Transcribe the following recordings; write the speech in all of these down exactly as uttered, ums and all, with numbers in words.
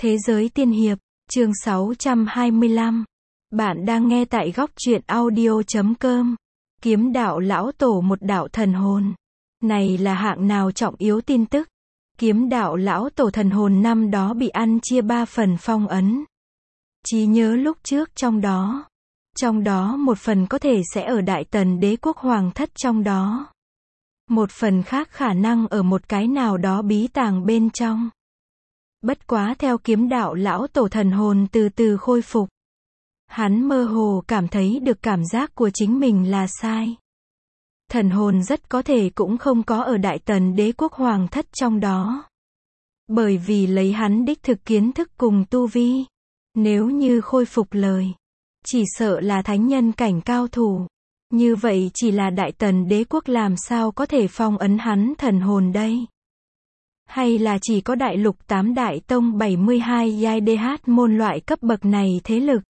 Thế giới tiên hiệp, chương sáu trăm hai mươi lăm. Bạn đang nghe tại góc truyện audio chấm com. Kiếm đạo lão tổ một đạo thần hồn. Này là hạng nào trọng yếu tin tức. Kiếm đạo lão tổ thần hồn năm đó bị ăn chia ba phần phong ấn. Trí nhớ lúc trước trong đó. Trong đó một phần có thể sẽ ở Đại Tần Đế quốc hoàng thất trong đó. Một phần khác khả năng ở một cái nào đó bí tàng bên trong. Bất quá theo kiếm đạo lão tổ thần hồn từ từ khôi phục. Hắn mơ hồ cảm thấy được cảm giác của chính mình là sai. Thần hồn rất có thể cũng không có ở Đại Tần Đế quốc hoàng thất trong đó. Bởi vì lấy hắn đích thực kiến thức cùng tu vi. Nếu như khôi phục lời. Chỉ sợ là thánh nhân cảnh cao thủ. Như vậy chỉ là Đại Tần Đế quốc làm sao có thể phong ấn hắn thần hồn đây? Hay là chỉ có đại lục tám đại tông bảy mươi hai giai đê hát môn loại cấp bậc này thế lực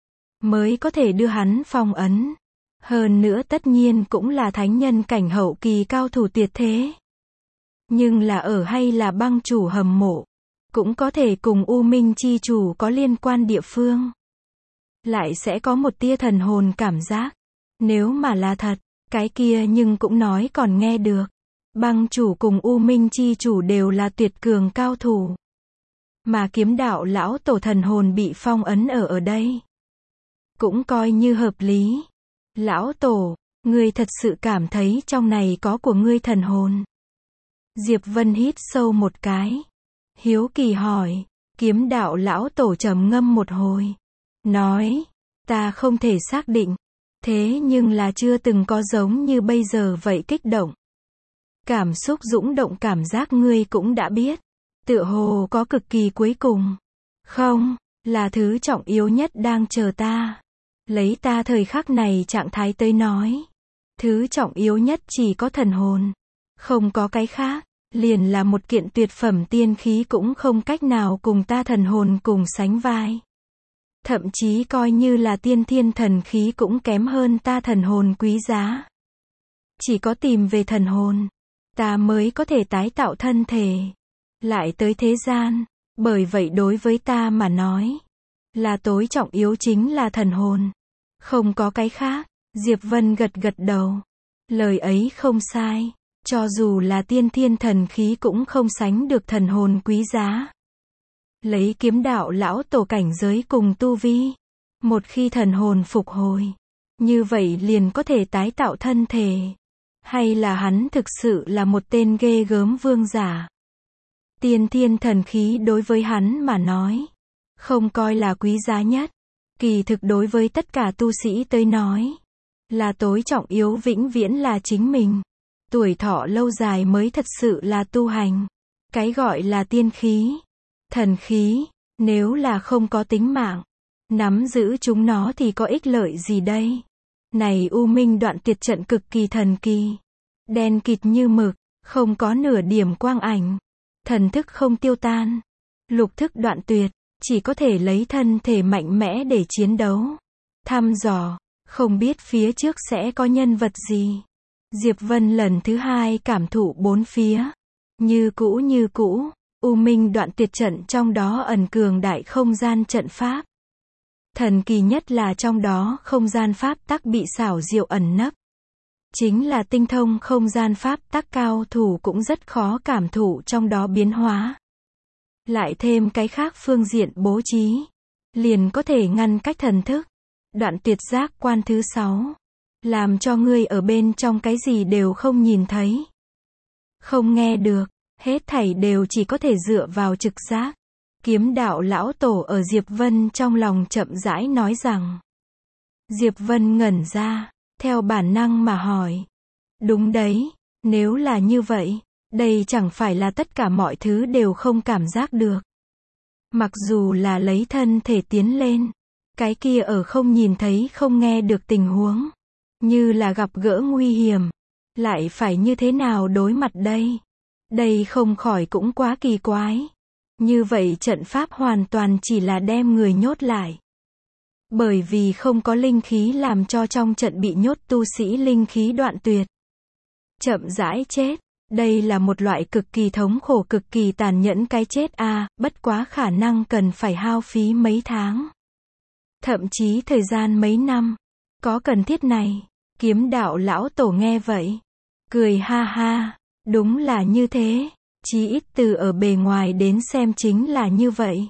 mới có thể đưa hắn phong ấn. Hơn nữa tất nhiên cũng là thánh nhân cảnh hậu kỳ cao thủ tuyệt thế. Nhưng là ở hay là băng chủ hầm mộ. Cũng có thể cùng U Minh chi chủ có liên quan địa phương. Lại sẽ có một tia thần hồn cảm giác. Nếu mà là thật, cái kia nhưng cũng nói còn nghe được. Băng chủ cùng U Minh chi chủ đều là tuyệt cường cao thủ. Mà kiếm đạo lão tổ thần hồn bị phong ấn ở ở đây. Cũng coi như hợp lý. Lão tổ, ngươi thật sự cảm thấy trong này có của ngươi thần hồn. Diệp Vân hít sâu một cái. Hiếu kỳ hỏi, kiếm đạo lão tổ trầm ngâm một hồi. Nói, ta không thể xác định. Thế nhưng là chưa từng có giống như bây giờ vậy kích động. Cảm xúc dũng động cảm giác ngươi cũng đã biết. Tựa hồ có cực kỳ cuối cùng. Không, là thứ trọng yếu nhất đang chờ ta. Lấy ta thời khắc này trạng thái tới nói. Thứ trọng yếu nhất chỉ có thần hồn. Không có cái khác. Liền là một kiện tuyệt phẩm tiên khí cũng không cách nào cùng ta thần hồn cùng sánh vai. Thậm chí coi như là tiên thiên thần khí cũng kém hơn ta thần hồn quý giá. Chỉ có tìm về thần hồn. Ta mới có thể tái tạo thân thể. Lại tới thế gian. Bởi vậy đối với ta mà nói. Là tối trọng yếu chính là thần hồn. Không có cái khác. Diệp Vân gật gật đầu. Lời ấy không sai. Cho dù là tiên thiên thần khí cũng không sánh được thần hồn quý giá. Lấy kiếm đạo lão tổ cảnh giới cùng tu vi. Một khi thần hồn phục hồi. Như vậy liền có thể tái tạo thân thể. Hay là hắn thực sự là một tên ghê gớm vương giả. Tiên thiên thần khí đối với hắn mà nói. Không coi là quý giá nhất. Kỳ thực đối với tất cả tu sĩ tới nói. Là tối trọng yếu vĩnh viễn là chính mình. Tuổi thọ lâu dài mới thật sự là tu hành. Cái gọi là tiên khí. Thần khí. Nếu là không có tính mạng. Nắm giữ chúng nó thì có ích lợi gì đây? Này U Minh đoạn tuyệt trận cực kỳ thần kỳ. Đen kịt như mực. Không có nửa điểm quang ảnh. Thần thức không tiêu tan. Lục thức đoạn tuyệt. Chỉ có thể lấy thân thể mạnh mẽ để chiến đấu. Thăm dò. Không biết phía trước sẽ có nhân vật gì. Diệp Vân lần thứ hai cảm thụ bốn phía. Như cũ như cũ. U Minh đoạn tuyệt trận trong đó ẩn cường đại không gian trận pháp. Thần kỳ nhất là trong đó không gian pháp tắc bị xảo diệu ẩn nấp. Chính là tinh thông không gian pháp tắc cao thủ cũng rất khó cảm thụ trong đó biến hóa. Lại thêm cái khác phương diện bố trí. Liền có thể ngăn cách thần thức. Đoạn tuyệt giác quan thứ sáu. Làm cho ngươi ở bên trong cái gì đều không nhìn thấy. Không nghe được. Hết thảy đều chỉ có thể dựa vào trực giác. Kiếm đạo lão tổ ở Diệp Vân trong lòng chậm rãi nói rằng. Diệp Vân ngẩn ra. Theo bản năng mà hỏi. Đúng đấy. Nếu là như vậy. Đây chẳng phải là tất cả mọi thứ đều không cảm giác được. Mặc dù là lấy thân thể tiến lên. Cái kia ở không nhìn thấy không nghe được tình huống. Như là gặp gỡ nguy hiểm. Lại phải như thế nào đối mặt đây? Đây không khỏi cũng quá kỳ quái. Như vậy trận pháp hoàn toàn chỉ là đem người nhốt lại. Bởi vì không có linh khí làm cho trong trận bị nhốt tu sĩ linh khí đoạn tuyệt. Chậm rãi chết. Đây là một loại cực kỳ thống khổ cực kỳ tàn nhẫn cái chết a, à, bất quá khả năng cần phải hao phí mấy tháng. Thậm chí thời gian mấy năm. Có cần thiết này. Kiếm đạo lão tổ nghe vậy. Cười ha ha. Đúng là như thế. Chí ít từ ở bề ngoài đến xem chính là như vậy.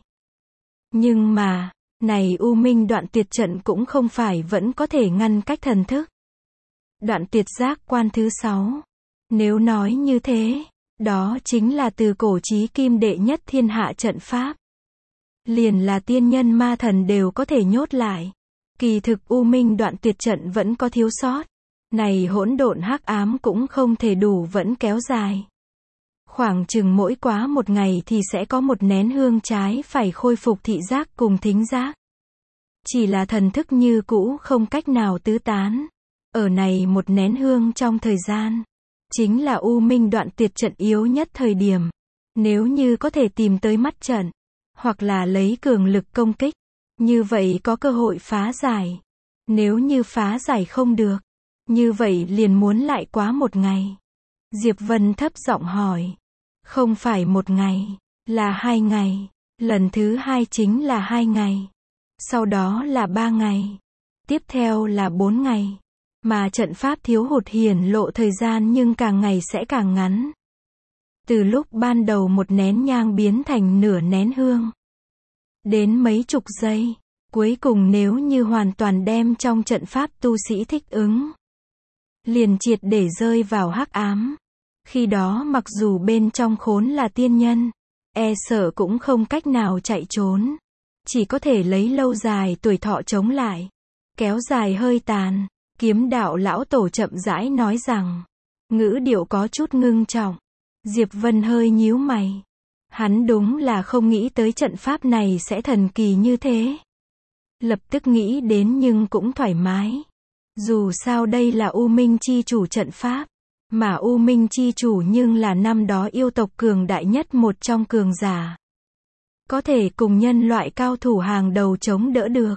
Nhưng mà, này U Minh đoạn tuyệt trận cũng không phải vẫn có thể ngăn cách thần thức. Đoạn tuyệt giác quan thứ sáu. Nếu nói như thế, đó chính là từ cổ chí kim đệ nhất thiên hạ trận pháp. Liền là tiên nhân ma thần đều có thể nhốt lại. Kỳ thực U Minh đoạn tuyệt trận vẫn có thiếu sót. Này hỗn độn hắc ám cũng không thể đủ vẫn kéo dài. Khoảng chừng mỗi quá một ngày thì sẽ có một nén hương trái phải khôi phục thị giác cùng thính giác. Chỉ là thần thức như cũ không cách nào tứ tán. Ở này một nén hương trong thời gian. Chính là U Minh đoạn tuyệt trận yếu nhất thời điểm. Nếu như có thể tìm tới mắt trận. Hoặc là lấy cường lực công kích. Như vậy có cơ hội phá giải. Nếu như phá giải không được. Như vậy liền muốn lại quá một ngày. Diệp Vân thấp giọng hỏi. Không phải một ngày. Là hai ngày. Lần thứ hai chính là hai ngày. Sau đó là ba ngày. Tiếp theo là bốn ngày. Mà trận pháp thiếu hụt hiển lộ thời gian nhưng càng ngày sẽ càng ngắn. Từ lúc ban đầu một nén nhang biến thành nửa nén hương. Đến mấy chục giây. Cuối cùng nếu như hoàn toàn đem trong trận pháp tu sĩ thích ứng. Liền triệt để rơi vào hắc ám. Khi đó mặc dù bên trong khốn là tiên nhân. E sợ cũng không cách nào chạy trốn. Chỉ có thể lấy lâu dài tuổi thọ chống lại. Kéo dài hơi tàn. Kiếm đạo lão tổ chậm rãi nói rằng. Ngữ điệu có chút ngưng trọng. Diệp Vân hơi nhíu mày. Hắn đúng là không nghĩ tới trận pháp này sẽ thần kỳ như thế. Lập tức nghĩ đến nhưng cũng thoải mái. Dù sao đây là U Minh chi chủ trận pháp. Mà U Minh chi chủ nhưng là năm đó yêu tộc cường đại nhất một trong cường giả. Có thể cùng nhân loại cao thủ hàng đầu chống đỡ được.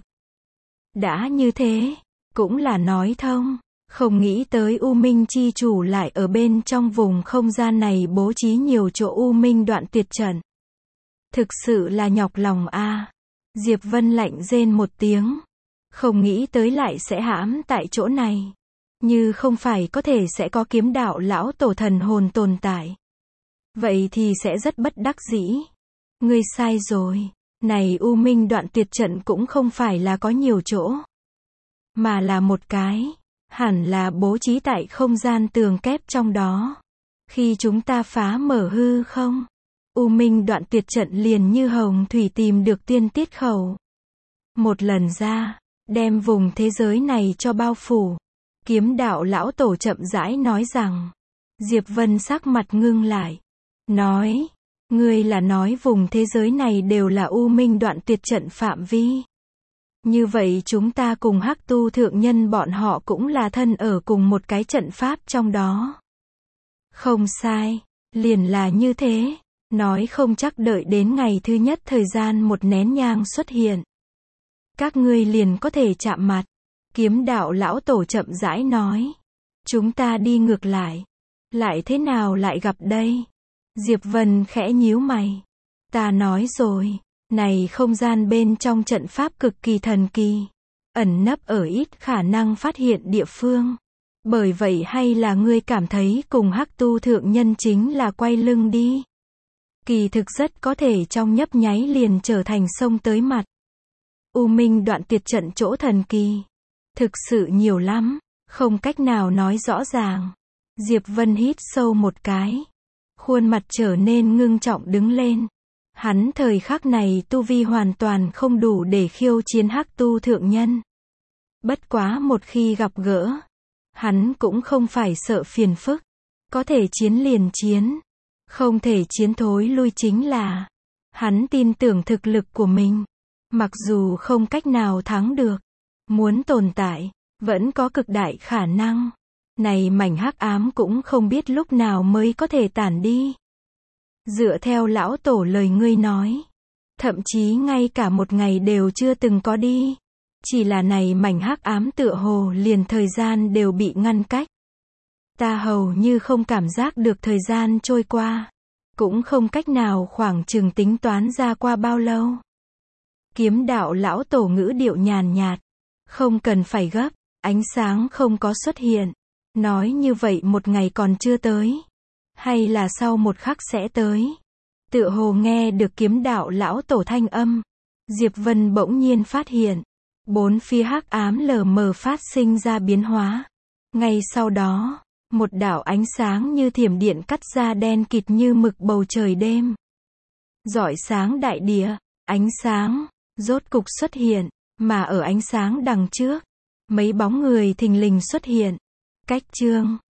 Đã như thế, cũng là nói thông. Không nghĩ tới U Minh chi chủ lại ở bên trong vùng không gian này bố trí nhiều chỗ U Minh đoạn tuyệt trận. Thực sự là nhọc lòng a. Diệp Vân lạnh rên một tiếng. Không nghĩ tới lại sẽ hãm tại chỗ này. Như không phải có thể sẽ có kiếm đạo lão tổ thần hồn tồn tại. Vậy thì sẽ rất bất đắc dĩ. Ngươi sai rồi. Này U Minh đoạn tuyệt trận cũng không phải là có nhiều chỗ. Mà là một cái. Hẳn là bố trí tại không gian tường kép trong đó. Khi chúng ta phá mở hư không. U Minh đoạn tuyệt trận liền như hồng thủy tìm được tiên tiết khẩu. Một lần ra. Đem vùng thế giới này cho bao phủ. Kiếm đạo lão tổ chậm rãi nói rằng. Diệp Vân sắc mặt ngưng lại. Nói. Ngươi là nói vùng thế giới này đều là U Minh đoạn tuyệt trận phạm vi. Như vậy chúng ta cùng Hắc Tu thượng nhân bọn họ cũng là thân ở cùng một cái trận pháp trong đó. Không sai. Liền là như thế. Nói không chắc đợi đến ngày thứ nhất thời gian một nén nhang xuất hiện. Các ngươi liền có thể chạm mặt. Kiếm đạo lão tổ chậm rãi nói. Chúng ta đi ngược lại. Lại thế nào lại gặp đây? Diệp Vân khẽ nhíu mày. Ta nói rồi. Này không gian bên trong trận pháp cực kỳ thần kỳ. Ẩn nấp ở ít khả năng phát hiện địa phương. Bởi vậy hay là ngươi cảm thấy cùng Hắc Tu thượng nhân chính là quay lưng đi. Kỳ thực rất có thể trong nhấp nháy liền trở thành sông tới mặt. U Minh đoạn tuyệt trận chỗ thần kỳ. Thực sự nhiều lắm. Không cách nào nói rõ ràng. Diệp Vân hít sâu một cái. Khuôn mặt trở nên ngưng trọng đứng lên. Hắn thời khắc này tu vi hoàn toàn không đủ để khiêu chiến Hắc Tu thượng nhân. Bất quá một khi gặp gỡ. Hắn cũng không phải sợ phiền phức. Có thể chiến liền chiến. Không thể chiến thối lui chính là. Hắn tin tưởng thực lực của mình. Mặc dù không cách nào thắng được. Muốn tồn tại. Vẫn có cực đại khả năng. Này mảnh hắc ám cũng không biết lúc nào mới có thể tản đi. Dựa theo lão tổ lời ngươi nói. Thậm chí ngay cả một ngày đều chưa từng có đi. Chỉ là này mảnh hắc ám tựa hồ liền thời gian đều bị ngăn cách. Ta hầu như không cảm giác được thời gian trôi qua. Cũng không cách nào khoảng chừng tính toán ra qua bao lâu. Kiếm đạo lão tổ ngữ điệu nhàn nhạt. Không cần phải gấp, ánh sáng không có xuất hiện. Nói như vậy một ngày còn chưa tới. Hay là sau một khắc sẽ tới. Tựa hồ nghe được kiếm đạo lão tổ thanh âm. Diệp Vân bỗng nhiên phát hiện. Bốn phía hắc ám lờ mờ phát sinh ra biến hóa. Ngay sau đó, một đạo ánh sáng như thiểm điện cắt ra đen kịt như mực bầu trời đêm. Rọi sáng đại địa, ánh sáng, rốt cục xuất hiện, mà ở ánh sáng đằng trước, mấy bóng người thình lình xuất hiện. Cách chương